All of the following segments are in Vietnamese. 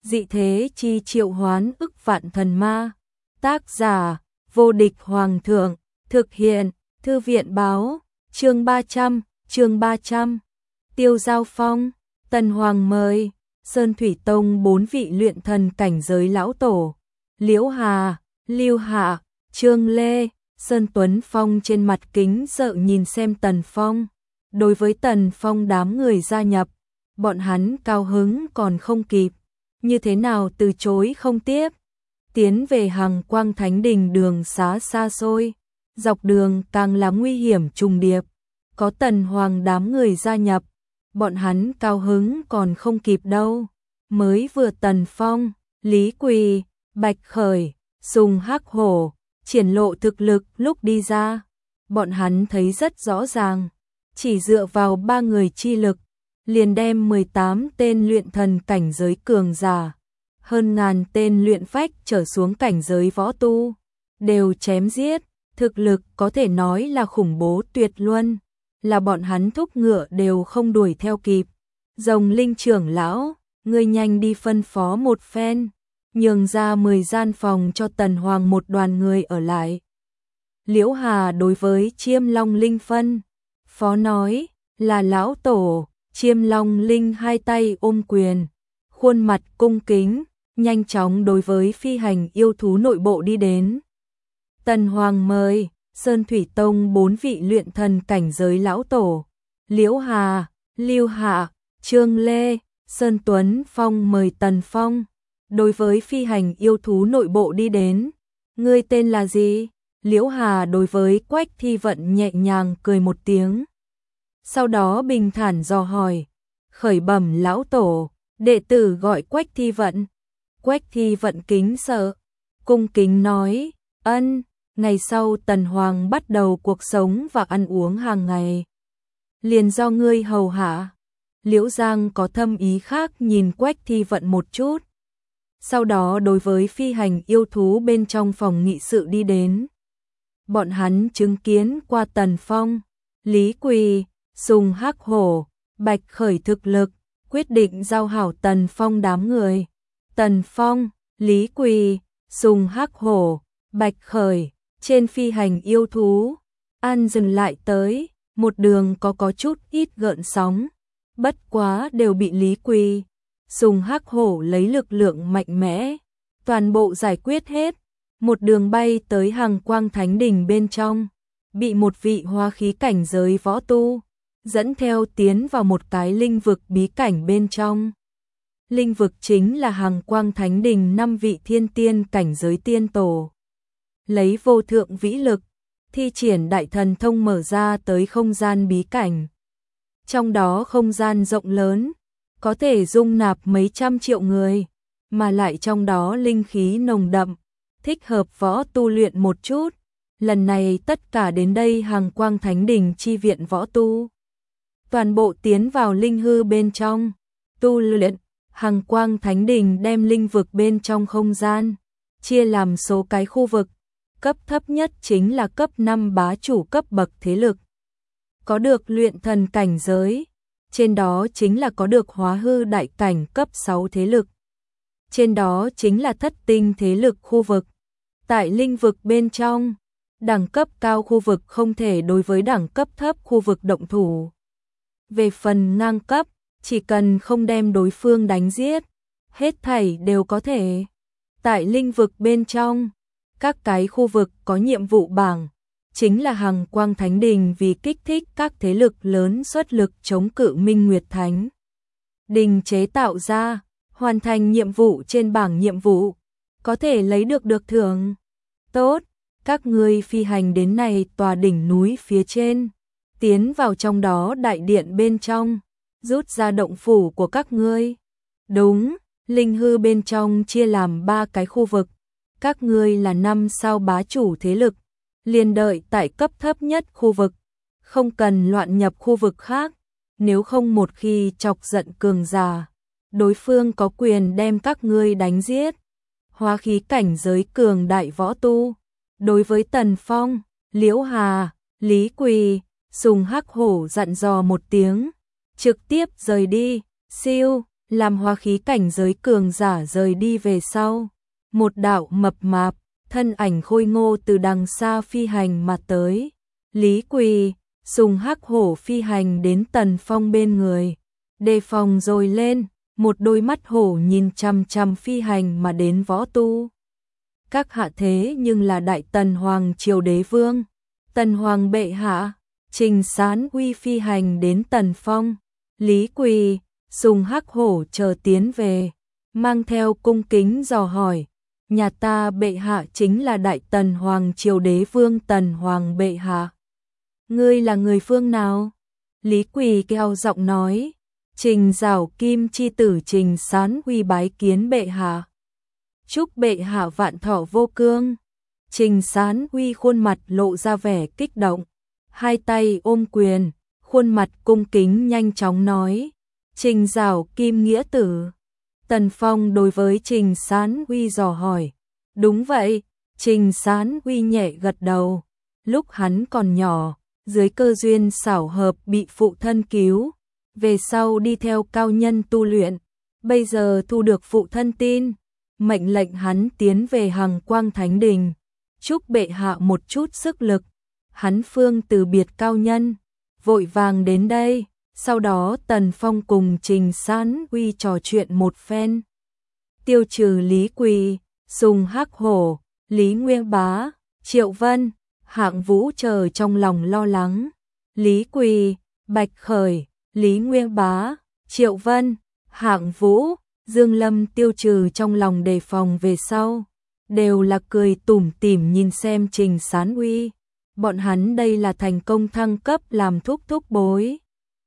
dị thế chi triệu hoán ức vạn thần ma. Tác giả, vô địch hoàng thượng, thực hiện, thư viện báo, chương 300, Tiêu Giao Phong, Tần Hoàng mời, Sơn Thủy Tông 4 vị luyện thần cảnh giới lão tổ, Liễu Hà, Lưu Hạ, Trương Lê, Sơn Tuấn Phong trên mặt kính sợ nhìn xem Tần Phong. Đối với Tần Phong đám người gia nhập, bọn hắn cao hứng còn không kịp, như thế nào từ chối không tiếp. Tiến về Hằng Quang Thánh Đình đường xá xa xôi, dọc đường càng là nguy hiểm trùng điệp, có Tần Hoàng đám người gia nhập, bọn hắn cao hứng còn không kịp đâu. Mới vừa Tần Phong, Lý Quỳ, Bạch Khởi, Sùng Hắc Hổ triển lộ thực lực lúc đi ra, bọn hắn thấy rất rõ ràng, chỉ dựa vào 3 người chi lực, liền đem 18 tên luyện thần cảnh giới cường giả, hơn ngàn tên luyện phách trở xuống cảnh giới võ tu, đều chém giết, thực lực có thể nói là khủng bố tuyệt luân, là bọn hắn thúc ngựa đều không đuổi theo kịp. Rồng Linh trưởng lão, ngươi nhanh đi phân phó một phen, nhường ra 10 gian phòng cho Tần Hoàng một đoàn người ở lại. Liễu Hà đối với Chiêm Long Linh phân phó nói, là lão tổ. Chiêm Long Linh hai tay ôm quyền, khuôn mặt cung kính, nhanh chóng đối với phi hành yêu thú nội bộ đi đến. Tần Hoàng mời, Sơn Thủy Tông 4 vị luyện thần cảnh giới lão tổ, Liễu Hà, Lưu Hạ, Trương Lê, Sơn Tuấn Phong mời Tần Phong, đối với phi hành yêu thú nội bộ đi đến. Ngươi tên là gì? Liễu Hà đối với Quách Thi Vận nhẹ nhàng cười một tiếng. Sau đó bình thản dò hỏi, khởi bẩm lão tổ, đệ tử gọi Quách Thi Vận. Quách Thi Vận kính sợ, cung kính nói, ân, ngày sau Tần Hoàng bắt đầu cuộc sống và ăn uống hàng ngày, liền do ngươi hầu hạ. Liễu Giang có thâm ý khác nhìn Quách Thi Vận một chút, sau đó đối với phi hành yêu thú bên trong phòng nghị sự đi đến. Bọn hắn chứng kiến qua Tần Phong, Lý Quỳ, Sùng Hắc Hổ, Bạch Khởi thực lực, quyết định giao hảo Tần Phong đám người. Tần Phong, Lý Quỳ, Sùng Hắc Hổ, Bạch Khởi, trên phi hành yêu thú, an dừng lại tới, một đường có chút ít gợn sóng, bất quá đều bị Lý Quỳ, Sùng Hắc Hổ lấy lực lượng mạnh mẽ, toàn bộ giải quyết hết, một đường bay tới Hằng Quang Thánh Đình bên trong, bị một vị hóa khí cảnh giới võ tu dẫn theo tiến vào một cái linh vực bí cảnh bên trong. Linh vực chính là Hằng Quang Thánh Đình 5 vị thiên tiên cảnh giới tiên tổ. Lấy vô thượng vĩ lực, thi triển đại thần thông mở ra tới không gian bí cảnh. Trong đó không gian rộng lớn, có thể dung nạp mấy trăm triệu người, mà lại trong đó linh khí nồng đậm, thích hợp võ tu luyện một chút. Lần này tất cả đến đây Hằng Quang Thánh Đình chi viện võ tu. Toàn bộ tiến vào linh hư bên trong, tu luyện. Hằng Quang Thánh Đình đem linh vực bên trong không gian, chia làm số cái khu vực, cấp thấp nhất chính là cấp 5 bá chủ cấp bậc thế lực. Có được luyện thần cảnh giới, trên đó chính là có được hóa hư đại cảnh cấp 6 thế lực. Trên đó chính là thất tinh thế lực khu vực. Tại linh vực bên trong, đẳng cấp cao khu vực không thể đối với đẳng cấp thấp khu vực động thủ. Về phần ngang cấp, chỉ cần không đem đối phương đánh giết, hết thảy đều có thể. Tại linh vực bên trong, các cái khu vực có nhiệm vụ bảng, chính là Hằng Quang Thánh Đình vì kích thích các thế lực lớn xuất lực chống cự Minh Nguyệt Thánh Đình chế tạo ra, hoàn thành nhiệm vụ trên bảng nhiệm vụ, có thể lấy được thưởng. Tốt, các ngươi phi hành đến này tòa đỉnh núi phía trên, tiến vào trong đó đại điện bên trong, rút ra động phủ của các ngươi. Đúng, linh hư bên trong chia làm 3 cái khu vực, các ngươi là 5 sao bá chủ thế lực, liền đợi tại cấp thấp nhất khu vực, không cần loạn nhập khu vực khác, nếu không một khi chọc giận cường giả, đối phương có quyền đem các ngươi đánh giết. Hóa khí cảnh giới cường đại võ tu, đối với Tần Phong, Liễu Hà, Lý Quỳ, Sùng Hắc Hổ dặn dò một tiếng, trực tiếp rời đi. Siêu, làm hóa khí cảnh giới cường giả rời đi về sau. Một đạo mập mạp, thân ảnh khôi ngô từ đằng xa phi hành mà tới. Lý Quỳ, Sùng Hắc Hổ phi hành đến Tần Phong bên người. Đề phòng rồi lên, một đôi mắt hổ nhìn chằm chằm phi hành mà đến võ tu. Các hạ thế nhưng là Đại Tần Hoàng Triều Đế Vương. Tần Hoàng bệ hạ, Trình Sán Uy phi hành đến Tần Phong. Lý Quỳ, Sùng Hắc Hổ chờ tiến về, mang theo cung kính dò hỏi. Nhà ta bệ hạ chính là Đại Tần Hoàng Triều Đế Vương Tần Hoàng bệ hạ. Ngươi là người phương nào? Lý Quỳ keo giọng nói. Trình Giảo Kim chi tử Trình Sán Uy bái kiến bệ hạ. Chúc bệ hạ vạn thọ vô cương. Trình Sán Uy khuôn mặt lộ ra vẻ kích động, hai tay ôm quyền, khuôn mặt cung kính nhanh chóng nói. Trình Giảo Kim nghĩa tử. Tần Phong đối với Trình Sán Uy dò hỏi. Đúng vậy, Trình Sán Uy nhẹ gật đầu. Lúc hắn còn nhỏ, dưới cơ duyên xảo hợp bị phụ thân cứu, về sau đi theo cao nhân tu luyện, bây giờ thu được phụ thân tin, mệnh lệnh hắn tiến về Hằng Quang Thánh Đình, chúc bệ hạ một chút sức lực. Hắn phương từ biệt cao nhân, vội vàng đến đây. Sau đó Tần Phong cùng Trình Sán Uy trò chuyện một phen. Tiêu trừ Lý Quỳ, Sùng Hắc Hổ, Lý Nguyên Bá, Triệu Vân, Hạng Vũ chờ trong lòng lo lắng. Lý Quỳ, Bạch Khởi, Lý Nguyên Bá, Triệu Vân, Hạng Vũ, Dương Lâm tiêu trừ trong lòng đề phòng về sau, đều là cười tủm tỉm nhìn xem Trình Sán Uy. Bọn hắn đây là thành công thăng cấp làm thúc bối.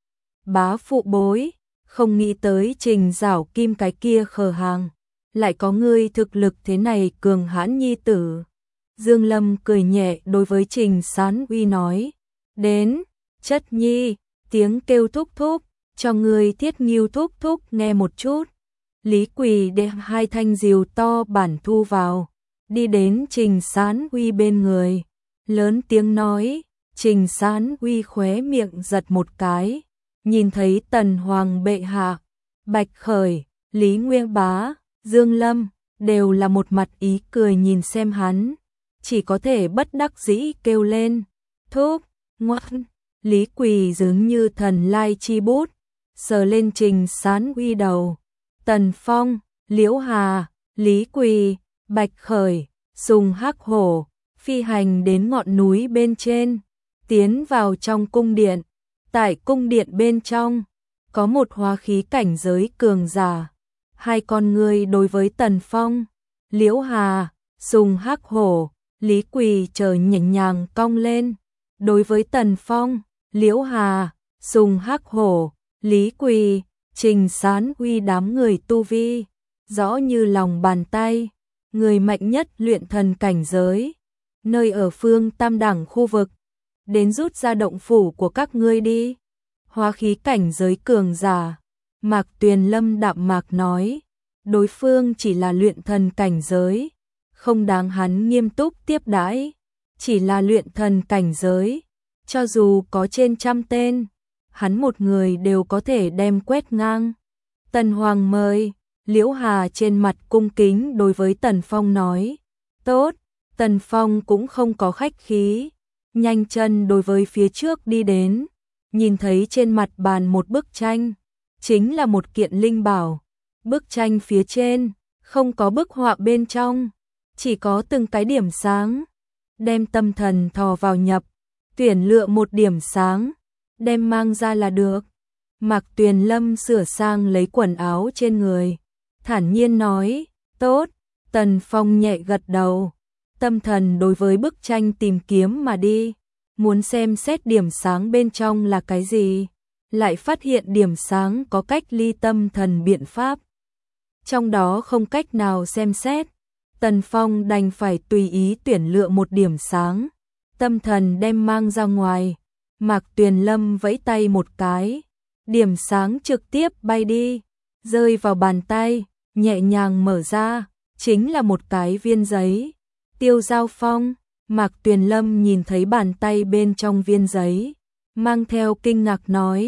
Bá phụ bối, không nghĩ tới Trình Giảo Kim cái kia khờ hàng, lại có ngươi thực lực thế này cường hãn nhi tử. Dương Lâm cười nhẹ đối với Trình Sán Uy nói, đến, chất nhi, tiếng kêu thúc, cho ngươi Thiết Nghiêu thúc nghe một chút. Lý Quỳ đem hai thanh diều to bản thu vào, đi đến Trình Sán Uy bên người, lớn tiếng nói. Trình Sán Uy khóe miệng giật một cái, nhìn thấy Tần Hoàng bệ hạ, Bạch Khởi, Lý Nguyên Bá, Dương Lâm, đều là một mặt ý cười nhìn xem hắn, chỉ có thể bất đắc dĩ kêu lên, thúc, ngoan. Lý Quỳ dường như thần lai chi bút, sờ lên Trình Sán Uy đầu. Tần Phong, Liễu Hà, Lý Quỳ, Bạch Khởi, Sùng Hắc Hổ, phi hành đến ngọn núi bên trên, tiến vào trong cung điện. Tại cung điện bên trong, có một hóa khí cảnh giới cường giả. Hai con người đối với Tần Phong, Liễu Hà, Sùng Hắc Hổ, Lý Quỳ chờ nhảnh nhàng cong lên. Đối với Tần Phong, Liễu Hà, Sùng Hắc Hổ, Lý Quỳ, Trình Sán Uy đám người tu vi, rõ như lòng bàn tay, người mạnh nhất luyện thần cảnh giới, nơi ở phương tam đẳng khu vực. Đến rút ra động phủ của các ngươi đi. Hóa khí cảnh giới cường giả. Mạc Tuyền Lâm đạm mạc nói, đối phương chỉ là luyện thần cảnh giới, không đáng hắn nghiêm túc tiếp đãi, chỉ là luyện thần cảnh giới, cho dù có trên 100 tên, hắn một người đều có thể đem quét ngang. Tần Hoàng mời. Liễu Hà trên mặt cung kính đối với Tần Phong nói, tốt. Tần Phong cũng không có khách khí, nhanh chân đối với phía trước đi đến, nhìn thấy trên mặt bàn một bức tranh, chính là một kiện linh bảo. Bức tranh phía trên không có bức họa bên trong, chỉ có từng cái điểm sáng. Đem tâm thần thò vào nhập, tuyển lựa một điểm sáng, đem mang ra là được. Mạc Tuyền Lâm sửa sang lấy quần áo trên người, thản nhiên nói, tốt. Tần Phong nhẹ gật đầu, tâm thần đối với bức tranh tìm kiếm mà đi, muốn xem xét điểm sáng bên trong là cái gì, lại phát hiện điểm sáng có cách ly tâm thần biện pháp, trong đó không cách nào xem xét. Tần Phong đành phải tùy ý tuyển lựa một điểm sáng, tâm thần đem mang ra ngoài. Mạc Tuyền Lâm vẫy tay một cái, điểm sáng trực tiếp bay đi, rơi vào bàn tay, nhẹ nhàng mở ra, chính là một cái viên giấy. Tiêu Giao Phong. Mạc Tuyền Lâm nhìn thấy bàn tay bên trong viên giấy, mang theo kinh ngạc nói,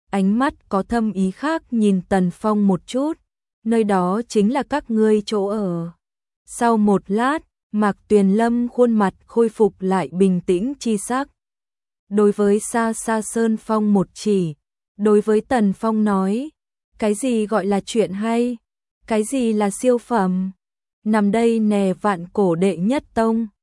ánh mắt có thâm ý khác nhìn Tần Phong một chút, nơi đó chính là các ngươi chỗ ở. Sau một lát, Mạc Tuyền Lâm khuôn mặt khôi phục lại bình tĩnh chi sắc. Đối với Sa Sa Sơn Phong một chỉ, đối với Tần Phong nói, cái gì gọi là chuyện hay, cái gì là siêu phẩm, nằm đây nè Vạn Cổ đệ nhất tông.